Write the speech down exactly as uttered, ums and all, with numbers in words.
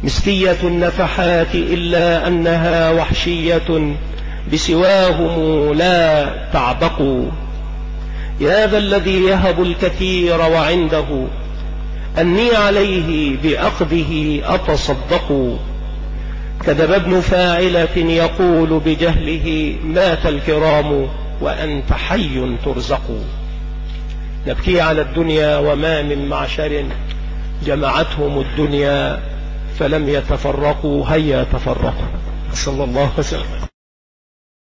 مسكية النفحات إلا أنها وحشية بسواهم لا تعبقوا. يا ذا الذي يهب الكثير وعنده أني عليه بأخذه أتصدق. كذب ابن فاعلة يقول بجهله مات الكرام وأنت حي ترزق. نبكي على الدنيا وما من معشر جمعتهم الدنيا فلم يتفرقوا هيا تفرقوا. صلى الله وسلم.